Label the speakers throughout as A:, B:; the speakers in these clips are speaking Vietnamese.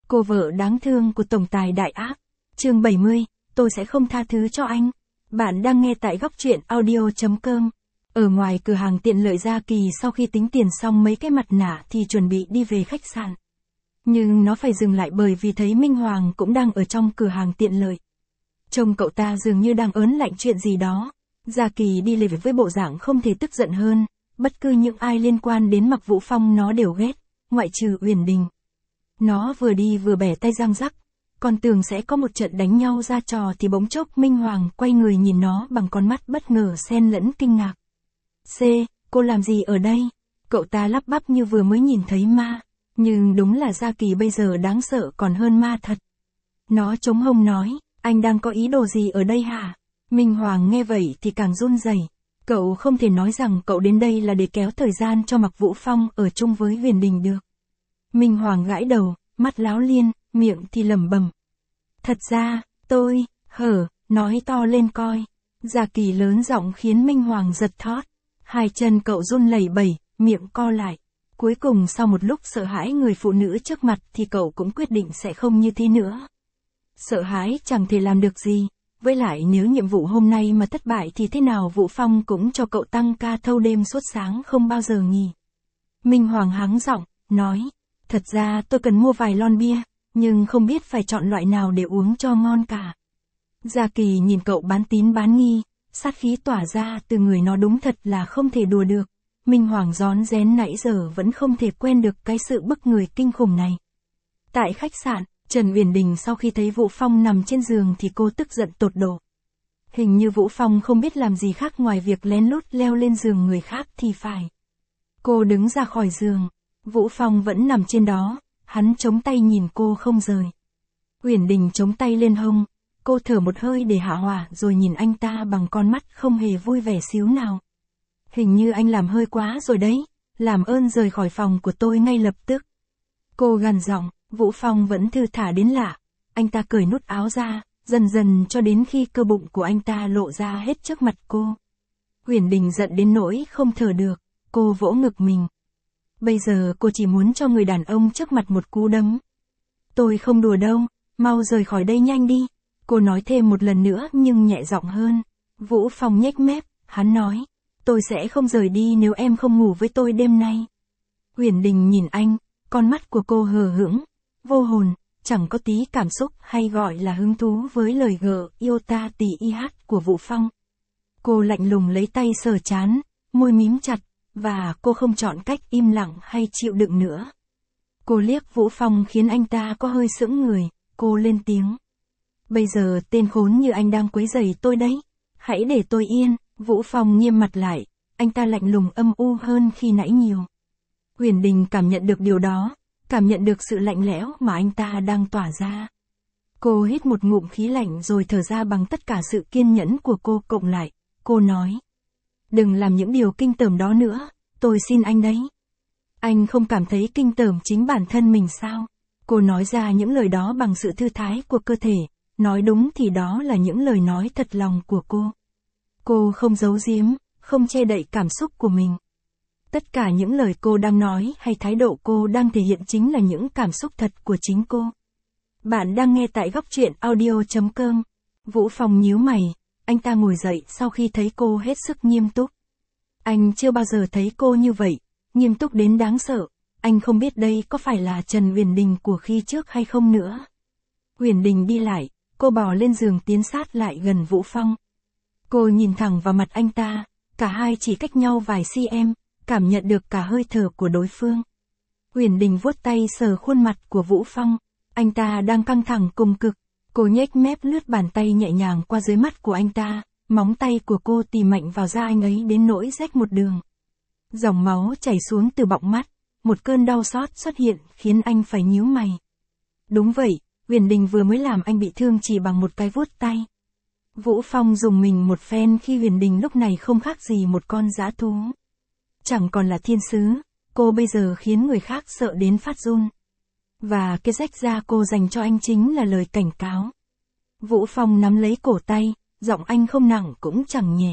A: Cô vợ đáng thương của tổng tài đại ác. Chương 70, tôi sẽ không tha thứ cho anh. Bạn đang nghe tại góc truyện audio.com. Ở ngoài cửa hàng tiện lợi Gia Kỳ sau khi tính tiền xong mấy cái mặt nạ thì chuẩn bị đi về khách sạn. Nhưng nó phải dừng lại bởi vì thấy Minh Hoàng cũng đang ở trong cửa hàng tiện lợi. Trông cậu ta dường như đang ớn lạnh chuyện gì đó. Gia Kỳ đi lề với bộ dạng không thể tức giận hơn, bất cứ những ai liên quan đến Mạc Vũ Phong nó đều ghét, ngoại trừ Uyển Đình. Nó vừa đi vừa bẻ tay răng rắc, còn tưởng sẽ có một trận đánh nhau ra trò thì bỗng chốc Minh Hoàng quay người nhìn nó bằng con mắt bất ngờ xen lẫn kinh ngạc. Cô làm gì ở đây? Cậu ta lắp bắp như vừa mới nhìn thấy ma, nhưng đúng là Gia Kỳ bây giờ đáng sợ còn hơn ma thật. Nó chống hông nói, anh đang có ý đồ gì ở đây hả? Minh Hoàng nghe vậy thì càng run rẩy. Cậu không thể nói rằng cậu đến đây là để kéo thời gian cho Mạc Vũ Phong ở chung với Uyển Đình được. Minh Hoàng gãi đầu, mắt láo liên, miệng thì lẩm bẩm. Thật ra, nói to lên coi. Gia Kỳ lớn giọng khiến Minh Hoàng giật thót. Hai chân cậu run lẩy bẩy, miệng co lại. Cuối cùng sau một lúc sợ hãi người phụ nữ trước mặt thì cậu cũng quyết định sẽ không như thế nữa. Sợ hãi chẳng thể làm được gì. Với lại nếu nhiệm vụ hôm nay mà thất bại thì thế nào Vũ Phong cũng cho cậu tăng ca thâu đêm suốt sáng không bao giờ nghỉ. Minh Hoàng hắng giọng, nói. Thật ra tôi cần mua vài lon bia, nhưng không biết phải chọn loại nào để uống cho ngon cả. Gia Kỳ nhìn cậu bán tín bán nghi, sát khí tỏa ra từ người nó đúng thật là không thể đùa được. Minh Hoàng rón rén nãy giờ vẫn không thể quen được cái sự bức người kinh khủng này. Tại khách sạn, Trần Uyển Đình sau khi thấy Vũ Phong nằm trên giường thì cô tức giận tột độ. Hình như Vũ Phong không biết làm gì khác ngoài việc lén lút leo lên giường người khác thì phải. Cô đứng ra khỏi giường. Vũ Phong vẫn nằm trên đó, hắn chống tay nhìn cô không rời. Uyển Đình chống tay lên hông, cô thở một hơi để hạ hỏa rồi nhìn anh ta bằng con mắt không hề vui vẻ xíu nào. Hình như anh làm hơi quá rồi đấy, làm ơn rời khỏi phòng của tôi ngay lập tức. Cô gằn giọng, Vũ Phong vẫn thư thả đến lạ. Anh ta cởi nút áo ra, dần dần cho đến khi cơ bụng của anh ta lộ ra hết trước mặt cô. Uyển Đình giận đến nỗi không thở được, cô vỗ ngực mình. Bây giờ cô chỉ muốn cho người đàn ông trước mặt một cú đấm. Tôi không đùa đâu, mau rời khỏi đây nhanh đi. Cô nói thêm một lần nữa nhưng nhẹ giọng hơn. Vũ Phong nhếch mép, hắn nói. Tôi sẽ không rời đi nếu em không ngủ với tôi đêm nay. Uyển Đình nhìn anh, con mắt của cô hờ hững, vô hồn, chẳng có tí cảm xúc hay gọi là hứng thú với lời gờ yêu ta tỉ y hát của Vũ Phong. Cô lạnh lùng lấy tay sờ trán, môi mím chặt. Và cô không chọn cách im lặng hay chịu đựng nữa. Cô liếc Vũ Phong khiến anh ta có hơi sững người, cô lên tiếng. Bây giờ tên khốn như anh đang quấy rầy tôi đấy. Hãy để tôi yên. Vũ Phong nghiêm mặt lại, anh ta lạnh lùng âm u hơn khi nãy nhiều. Uyển Đình cảm nhận được điều đó, cảm nhận được sự lạnh lẽo mà anh ta đang tỏa ra. Cô hít một ngụm khí lạnh rồi thở ra bằng tất cả sự kiên nhẫn của cô cộng lại. Cô nói. Đừng làm những điều kinh tởm đó nữa, tôi xin anh đấy. Anh không cảm thấy kinh tởm chính bản thân mình sao? Cô nói ra những lời đó bằng sự thư thái của cơ thể, nói đúng thì đó là những lời nói thật lòng của cô. Cô không giấu giếm, không che đậy cảm xúc của mình. Tất cả những lời cô đang nói hay thái độ cô đang thể hiện chính là những cảm xúc thật của chính cô. Bạn đang nghe tại góc truyện audio.com. Vũ Phong nhíu mày. Anh ta ngồi dậy sau khi thấy cô hết sức nghiêm túc. Anh chưa bao giờ thấy cô như vậy, nghiêm túc đến đáng sợ. Anh không biết đây có phải là Trần Uyển Đình của khi trước hay không nữa. Uyển Đình đi lại, cô bò lên giường tiến sát lại gần Vũ Phong. Cô nhìn thẳng vào mặt anh ta, cả hai chỉ cách nhau vài cm, cảm nhận được cả hơi thở của đối phương. Uyển Đình vuốt tay sờ khuôn mặt của Vũ Phong, anh ta đang căng thẳng cùng cực. Cô nhếch mép lướt bàn tay nhẹ nhàng qua dưới mắt của anh ta, móng tay của cô tì mạnh vào da anh ấy đến nỗi rách một đường. Dòng máu chảy xuống từ bọng mắt, một cơn đau xót xuất hiện khiến anh phải nhíu mày. Đúng vậy, Uyển Đình vừa mới làm anh bị thương chỉ bằng một cái vuốt tay. Vũ Phong dùng mình một phen khi Uyển Đình lúc này không khác gì một con dã thú. Chẳng còn là thiên sứ, cô bây giờ khiến người khác sợ đến phát run. Và cái rách da cô dành cho anh chính là lời cảnh cáo. Vũ Phong nắm lấy cổ tay, giọng anh không nặng cũng chẳng nhẹ.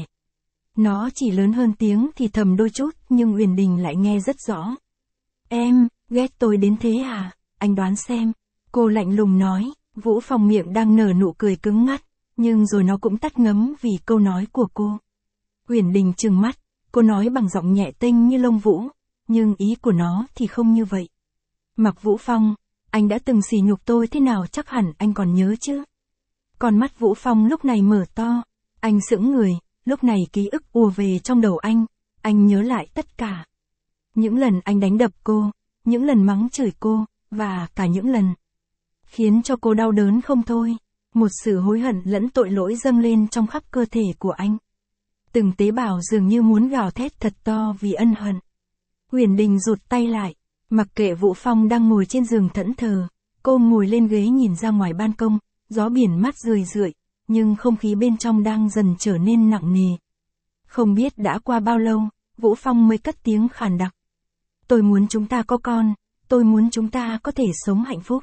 A: Nó chỉ lớn hơn tiếng thì thầm đôi chút nhưng Uyển Đình lại nghe rất rõ. Em, ghét tôi đến thế à? Anh đoán xem. Cô lạnh lùng nói, Vũ Phong miệng đang nở nụ cười cứng ngắt, nhưng rồi nó cũng tắt ngấm vì câu nói của cô. Uyển Đình trừng mắt, cô nói bằng giọng nhẹ tênh như lông vũ, nhưng ý của nó thì không như vậy. Mạc Vũ Phong, anh đã từng sỉ nhục tôi thế nào chắc hẳn anh còn nhớ chứ. Con mắt Vũ Phong lúc này mở to, anh sững người, lúc này ký ức ùa về trong đầu anh nhớ lại tất cả. Những lần anh đánh đập cô, những lần mắng chửi cô, và cả những lần khiến cho cô đau đớn không thôi. Một sự hối hận lẫn tội lỗi dâng lên trong khắp cơ thể của anh. Từng tế bào dường như muốn gào thét thật to vì ân hận. Uyển Đình rụt tay lại, mặc kệ Vũ Phong đang ngồi trên giường thẫn thờ, cô ngồi lên ghế nhìn ra ngoài ban công, gió biển mát rười rượi, nhưng không khí bên trong đang dần trở nên nặng nề. Không biết đã qua bao lâu, Vũ Phong mới cất tiếng khàn đặc. Tôi muốn chúng ta có con, tôi muốn chúng ta có thể sống hạnh phúc.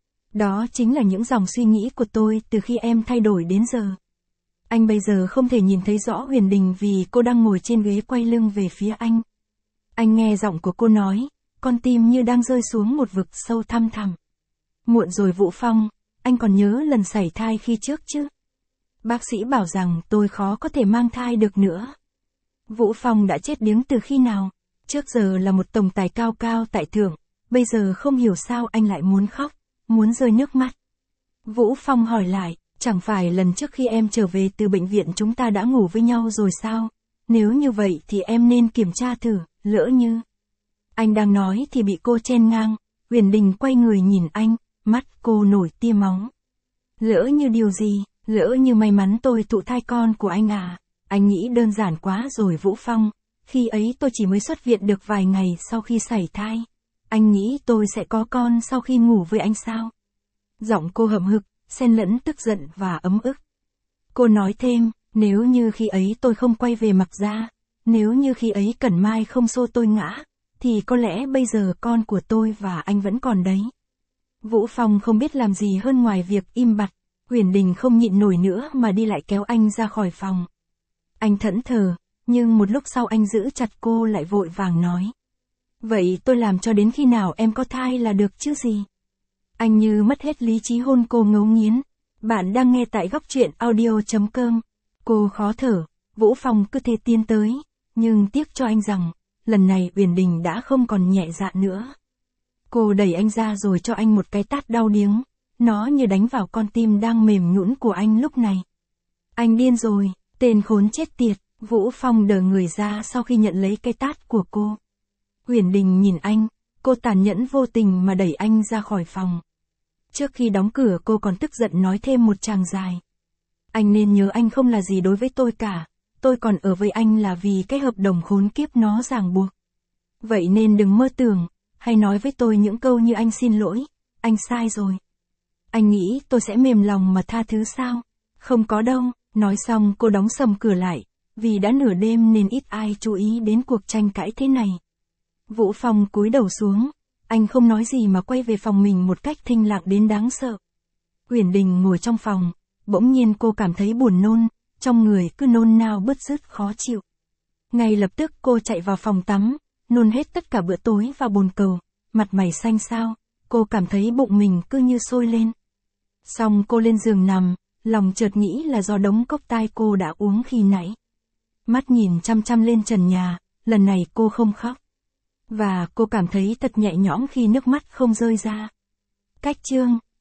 A: Đó chính là những dòng suy nghĩ của tôi từ khi em thay đổi đến giờ. Anh bây giờ không thể nhìn thấy rõ Uyển Đình vì cô đang ngồi trên ghế quay lưng về phía anh. Anh nghe giọng của cô nói, con tim như đang rơi xuống một vực sâu thăm thẳm. Muộn rồi Vũ Phong, anh còn nhớ lần sảy thai khi trước chứ? Bác sĩ bảo rằng tôi khó có thể mang thai được nữa. Vũ Phong đã chết điếng từ khi nào? Trước giờ là một tổng tài cao cao tại thượng, bây giờ không hiểu sao anh lại muốn khóc, muốn rơi nước mắt. Vũ Phong hỏi lại, chẳng phải lần trước khi em trở về từ bệnh viện chúng ta đã ngủ với nhau rồi sao? Nếu như vậy thì em nên kiểm tra thử, lỡ như... Anh đang nói thì bị cô chen ngang, Uyển Đình quay người nhìn anh, mắt cô nổi tia máu. Lỡ như điều gì, lỡ như may mắn tôi thụ thai con của anh à? Anh nghĩ đơn giản quá rồi Vũ Phong, khi ấy tôi chỉ mới xuất viện được vài ngày sau khi sảy thai. Anh nghĩ tôi sẽ có con sau khi ngủ với anh sao? Giọng cô hậm hực, xen lẫn tức giận và ấm ức. Cô nói thêm, nếu như khi ấy tôi không quay về Mạc gia, nếu như khi ấy Cẩn Mai không xô tôi ngã, thì có lẽ bây giờ con của tôi và anh vẫn còn đấy. Vũ Phong không biết làm gì hơn ngoài việc im bặt, Uyển Đình không nhịn nổi nữa mà đi lại kéo anh ra khỏi phòng. Anh thẫn thờ, nhưng một lúc sau anh giữ chặt cô lại vội vàng nói. Vậy tôi làm cho đến khi nào em có thai là được chứ gì? Anh như mất hết lý trí hôn cô ngấu nghiến. Bạn đang nghe tại góc truyện audio.com. Cô khó thở, Vũ Phong cứ thế tiến tới, nhưng tiếc cho anh rằng, lần này Uyển Đình đã không còn nhẹ dạ nữa. Cô đẩy anh ra rồi cho anh một cái tát đau điếng, nó như đánh vào con tim đang mềm nhũn của anh lúc này. Anh điên rồi, tên khốn chết tiệt, Vũ Phong đờ người ra sau khi nhận lấy cái tát của cô. Uyển Đình nhìn anh, cô tàn nhẫn vô tình mà đẩy anh ra khỏi phòng. Trước khi đóng cửa cô còn tức giận nói thêm một tràng dài. Anh nên nhớ anh không là gì đối với tôi cả, tôi còn ở với anh là vì cái hợp đồng khốn kiếp nó ràng buộc. Vậy nên đừng mơ tưởng, hay nói với tôi những câu như anh xin lỗi, anh sai rồi. Anh nghĩ tôi sẽ mềm lòng mà tha thứ sao? Không có đâu, nói xong cô đóng sầm cửa lại, vì đã nửa đêm nên ít ai chú ý đến cuộc tranh cãi thế này. Vũ Phong cúi đầu xuống, anh không nói gì mà quay về phòng mình một cách thinh lặng đến đáng sợ. Uyển Đình ngồi trong phòng, bỗng nhiên cô cảm thấy buồn nôn, trong người cứ nôn nao bứt rứt khó chịu. Ngay lập tức cô chạy vào phòng tắm, nôn hết tất cả bữa tối vào bồn cầu, mặt mày xanh xao, cô cảm thấy bụng mình cứ như sôi lên. Xong cô lên giường nằm, lòng chợt nghĩ là do đống cốc tai cô đã uống khi nãy. Mắt nhìn chăm chăm lên trần nhà, lần này cô không khóc. Và cô cảm thấy thật nhẹ nhõm khi nước mắt không rơi ra. Cách chương